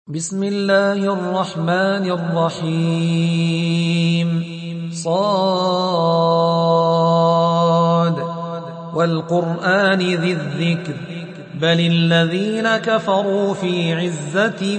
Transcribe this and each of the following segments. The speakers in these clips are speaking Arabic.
بسم الله الرحمن الرحيم صاد والقرآن ذي الذكر بل الذين كفروا في عزة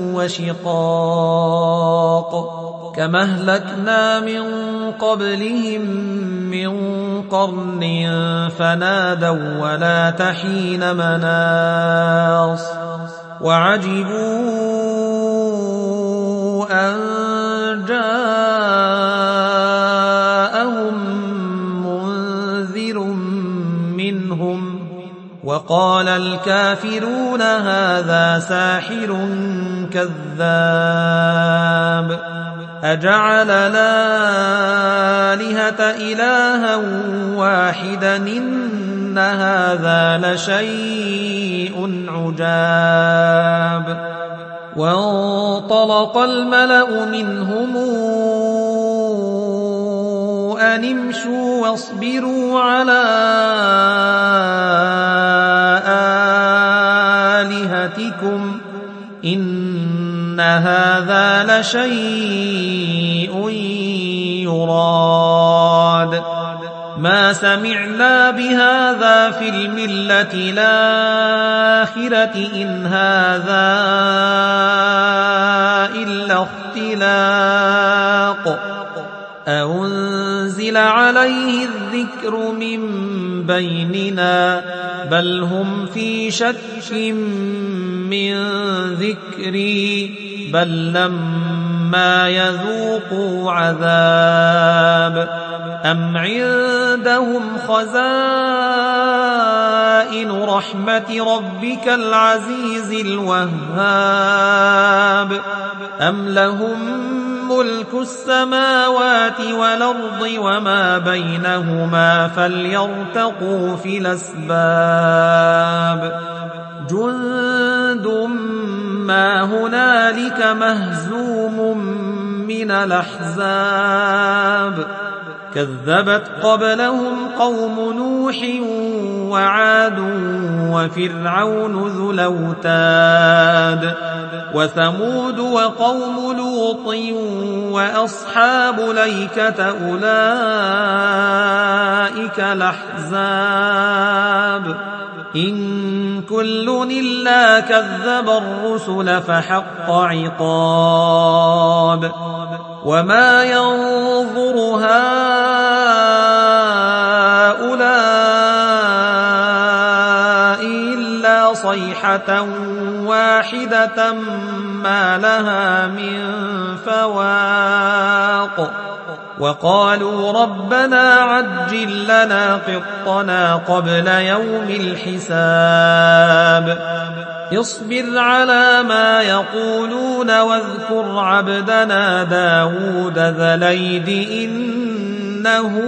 وشقاق كما أهلكنا من قبلهم من قرن فنادوا ولا تحين مناص وعجبوا أن جاءهم منذر منهم وقال الكافرون هذا ساحر كذاب أجعل الآلهة إلها واحدا إن هذا لشيء عجاب وانطلق الملأ منهم أن امشوا واصبروا على آلهتكم إن هذا لشيء يراد ما سمعنا بهذا في الملة الآخرة إن هذا إلا اختلاق أنزل عليه الذكر من بيننا بل هم في شك من ذكري بل لما يذوقوا عذاب أم عندهم خزائن رحمة ربك العزيز الوهاب أم لهم ملك السماوات والأرض وما بينهما فليرتقوا في الأسباب جند ما هنالك مهزوم من الأحزاب كذبت قبلهم قوم نوح وعاد وفرعون ذو الأوتاد وثمود وقوم لوط وأصحاب الأيكة أولئك الأحزاب إن كل إلا كذب الرسل فحق عقاب وما ينظر هؤلاء إلا صيحة واحدة ما لها من فواق وقالوا ربنا عجل لنا قطنا قبل يوم الحساب اصبر على ما يقولون واذكر عبدنا داود ذا الأيد إنه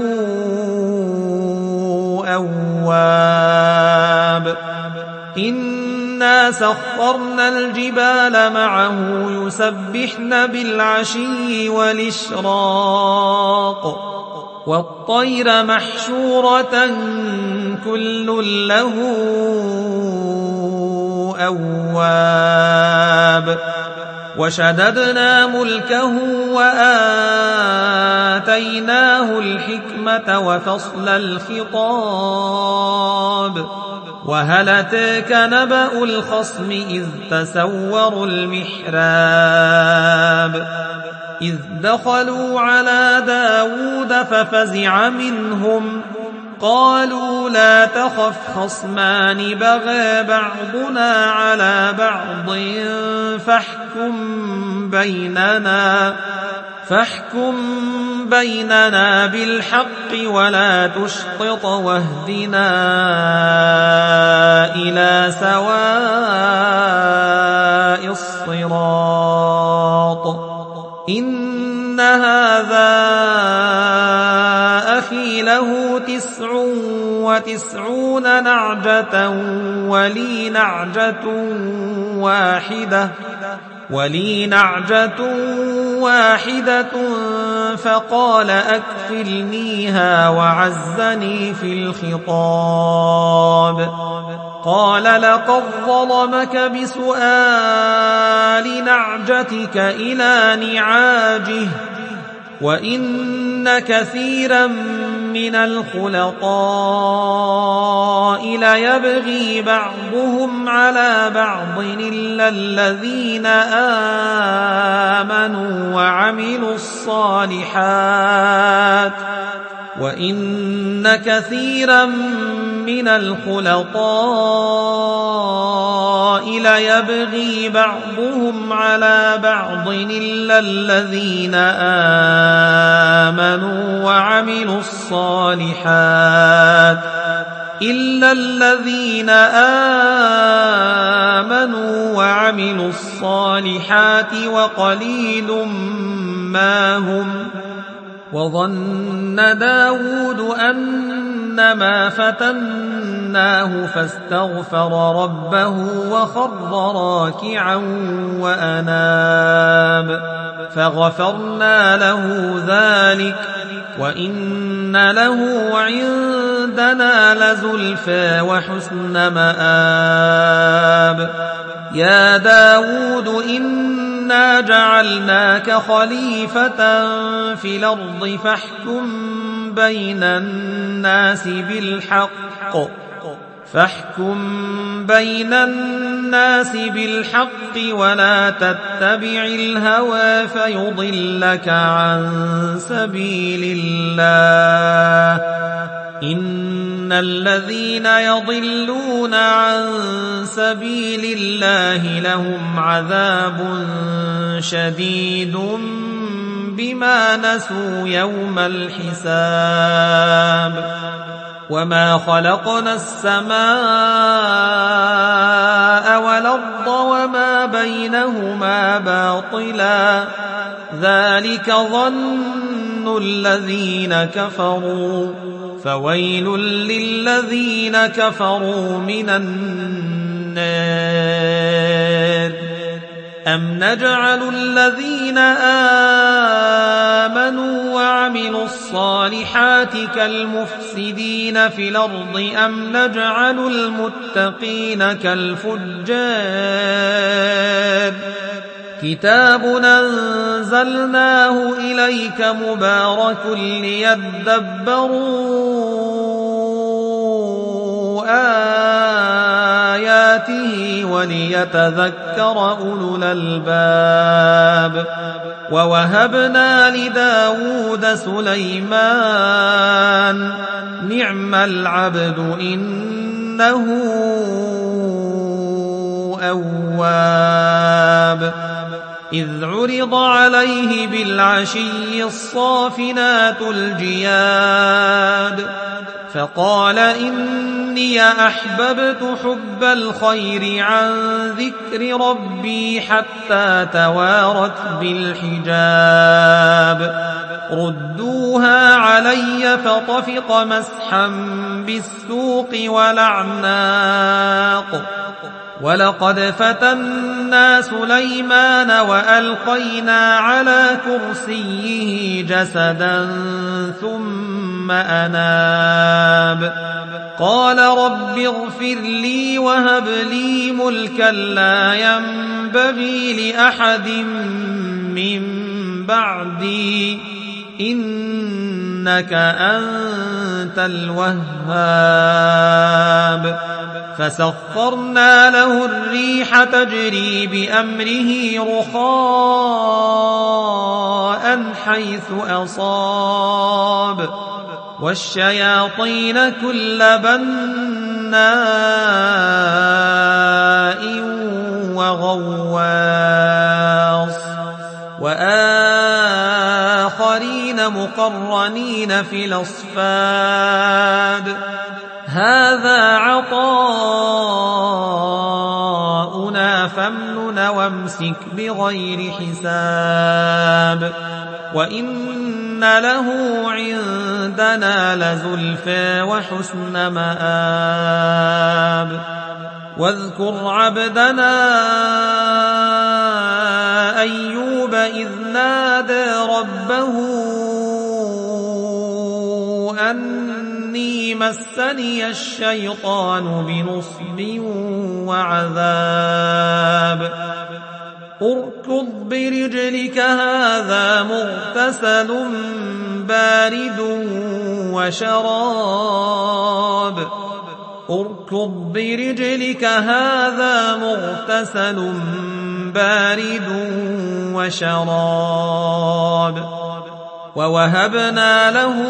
أواب إنا سخرنا الجبال معه يسبحن بالعشي والإشراق والطير محشورة كل له أواب وشددنا ملكه وآتيناه الحكمة وفصل الخطاب وهل أتاك نبأ الخصم إذ تسوروا المحراب إذ دخلوا على داود ففزع منهم قالوا لا تخف خصمان بغى بعضنا على بعض فاحكم بيننا بالحق ولا تشطط واهدنا إلى سواء الصراط إن هذا أخي له 99 نعجة ولي نعجة واحدة فقال أكفلنيها وعزني في الخطاب قال لقد ظلمك بسؤال نعجتك إلى نعاجه وإن كثيرا من الخلطاء ليبغي بعضهم على بعض إلا الذين آمنوا وعملوا الصالحات وإن كثيرا من الخلطاء ليبغي بعضهم على بعض إلا الذين آمنوا وعملوا الصالحات وقليل ما هم وظن داود أنما فتناه فاستغفر ربه وخر راكعا وأناب فغفرنا له ذلك وإن له عندنا لزلفى وحسن مآب يا داود إنا جعلناك خليفة في الأرض فاحكم بين الناس بالحق ولا تتبع الهوى فيضلك عن سبيل الله إن الذين يضلون عن سبيل الله لهم عذاب شديد بما نسوا يوم الحساب وما خلقنا السماء والأرض وما بينهما باطلا ذلك ظن الذين كفروا فويل للذين كفروا من النار أم نجعل الذين آمنوا وعملوا الصالحات كالمفسدين في الأرض أم نجعل المتقين كالفجار كتاب أنزلناه إليك مبارك ليدبروا آياته وليتذكر أولو الألباب ووهبنا لداود سليمان نعم العبد إنه أواب إذ عرض عليه بالعشي الصافنات الجياد فقال إني أحببت حب الخير عن ذكر ربي حتى توارت بالحجاب ردوها علي فطفق مسحا بالسوق والأعناق ولقد فتنا سليمان وألقينا على كرسيه جسدا ثم أناب قال رب اغفر لي وهب لي ملكا لا ينبغي لأحد من بعدي إنك أنت الوهاب فسخرنا له الريح تجري بأمره رخاء حيث أصاب والشياطين كل بناء وغواص وآخرين مقرنين في الأصفاد هذا عطاؤنا فامنن وامسك بغير حساب وإن له عندنا لزلفى وحسن مآب واذكر عبدنا أيوب إذ نادى ربه أني مسني الشيطان بنصب وعذاب اركض برجلك هذا مغتسل بارد وشراب اركض برجلك هذا مغتسل بارد وشراب ووهبنا له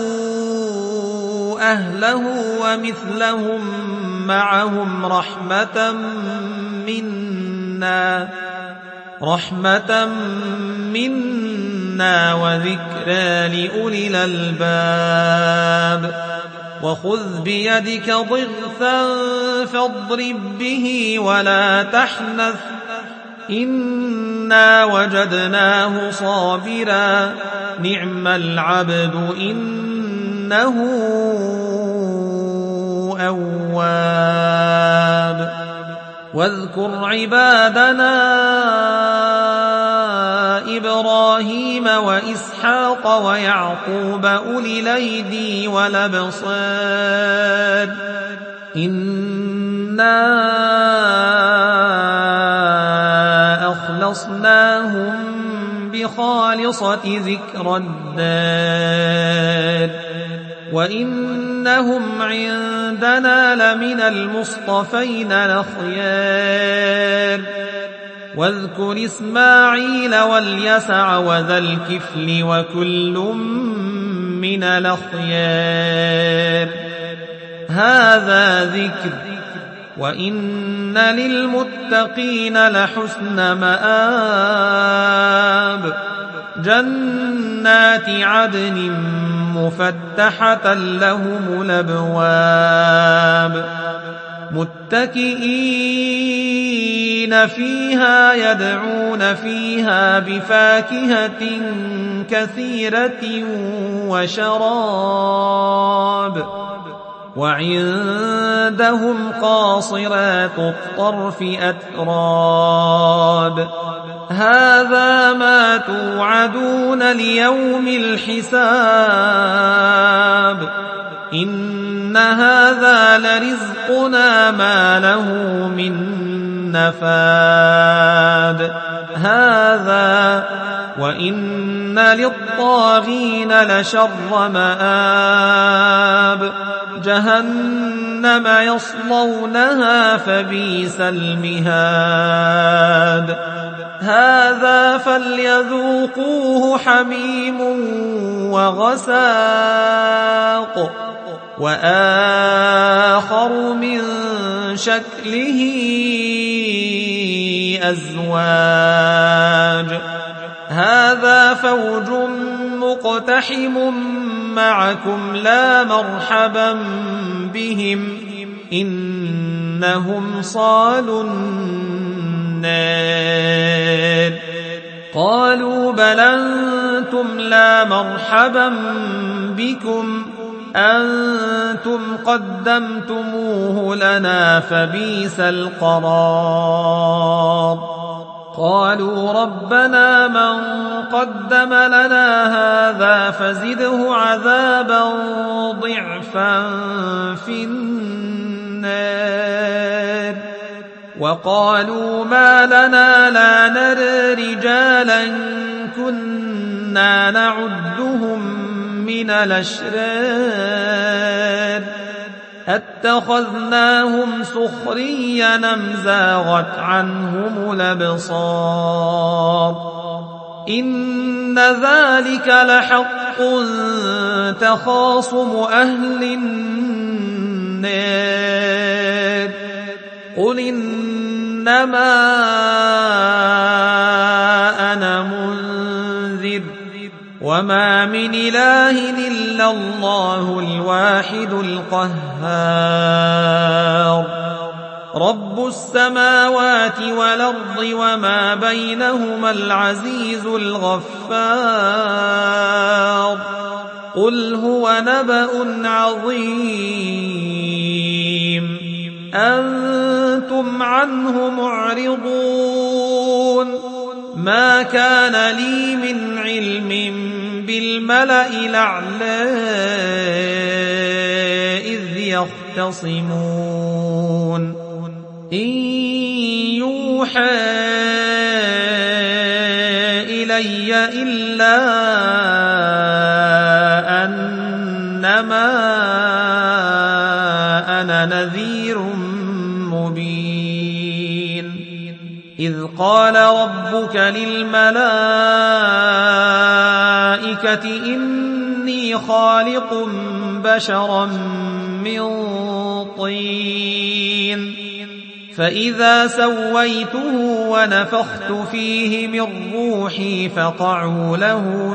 أهله ومثلهم معهم رحمة منا وذكرى لأولي الألباب وخذ بيدك ضغثا فاضرب به ولا تحنث إنا وجدناه صابرا نعم العبد إنه أواب واذكر عبادنا إبراهيم وإسحاق ويعقوب أولي الأيدي والأبصار إنا أخلصناهم بخالصة ذكر الدار وإنهم عندنا لمن المصطفين الأخيار واذكر إسماعيل واليسع وذا الكفل وكل من الأخيار هذا ذكر وإن للمتقين لحسن مآب جنات عدن مفتحة لهم الأبواب متكئين فيها يدعون فيها بفاكهة كثيرة وشراب وعندهم قاصرات الطرف أتراب هذا ما توعدون ليوم الحساب إن هذا لرزقنا ما له من نفاد هذا وإن للطاغين لشر مآب جهنم يصلونها فبئس المهاد هذا فليذوقوه حميم وغساق وآخر من شكله أزواج هذا فوج مقتحم معكم لا مرحبا بهم إنهم صالوا النار قالوا بل أنتم لا مرحبا بكم أنتم قدمتموه لنا فبئس القرار قالوا ربنا من قدم لنا هذا فزده عذابا ضعفا في النار وقالوا ما لنا لا نرى رجالا كنا نعدهم من الأشرار اتخذناهم سخريا أم زاغت عنهم الأبصار إن ذلك لحق تخاصم أهل النار قل إنما أنا منذر وما من إله إلا الله الواحد القهار رب السماوات والأرض وما بينهما العزيز الغفار قل هو نبأ عظيم أنتم عنه معرضون ما كان لي من علم بالملأ الأعلى إذ يختصمون إن يوحى إلي إلا أنما أنا نذير مبين إذ قال ربك للملائكة إني خالق بشرا من طين فإذا سويته ونفخت فيه من روحي فقعوا له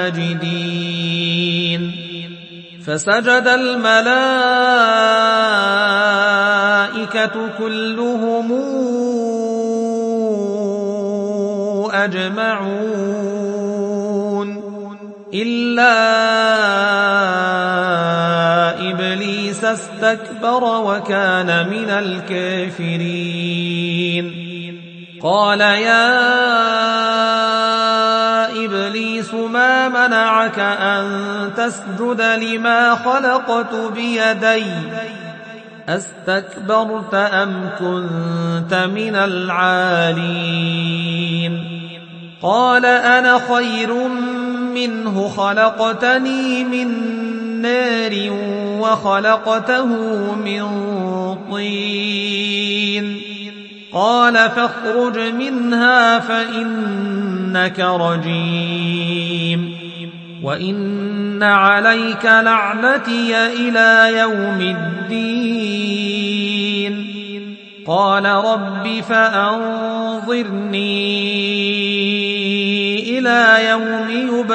ساجدين فسجد الملائكة كلهم أجمعون إلا إبليس استكبر وكان من الكافرين قال يا إبليس ما منعك أن تسجد لما خلقت بيدي أستكبرت أم كنت من العالين قال أنا خير منه خلقتني من نار وخلقته من طين قال فاخرج منها فإنك رجيم وإن عليك لعنتي إلى يوم الدين قال رب فأنظرني إلى يوم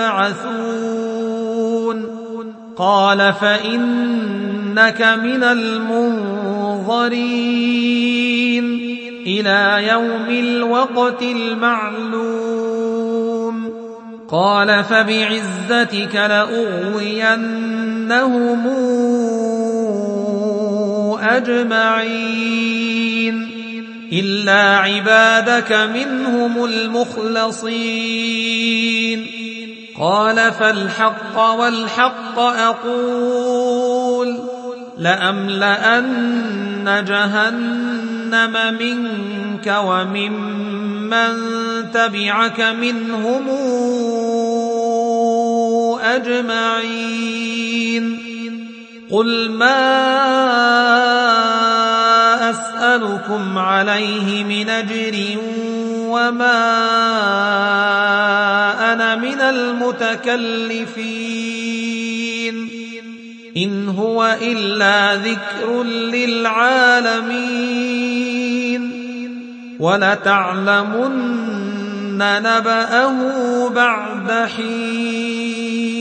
يبعثون قال فإنك من المنظرين إلى يوم الوقت المعلوم قال فبعزتك لأغوينهم أجمعين إلا عبادك منهم المخلصين قال فالحق والحق أقول لأملأن جهنم منك وممن تبعك منهم أجمعين قل ما أسألكم عليه من أجر وما أنا من المتكلفين إن هو إلا ذكر للعالمين ولتعلمن نبأه بعد حين